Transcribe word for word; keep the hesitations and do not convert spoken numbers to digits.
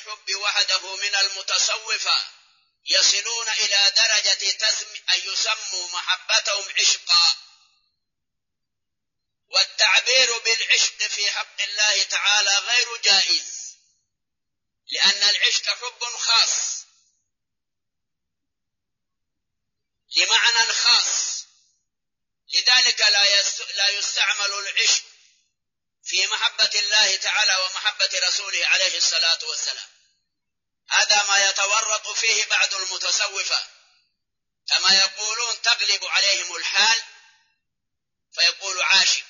الحب وحده من المتصوفة يصلون إلى درجة تسم أن يسموا محبتهم عشقا، والتعبير بالعشق في حق الله تعالى غير جائز، لأن العشق حب خاص لمعنى خاص، لذلك لا يستعمل العشق في محبة الله تعالى ومحبة رسوله عليه الصلاة والسلام. هذا ما يتورط فيه بعض المتصوفة، كما يقولون تغلب عليهم الحال فيقول عاشق،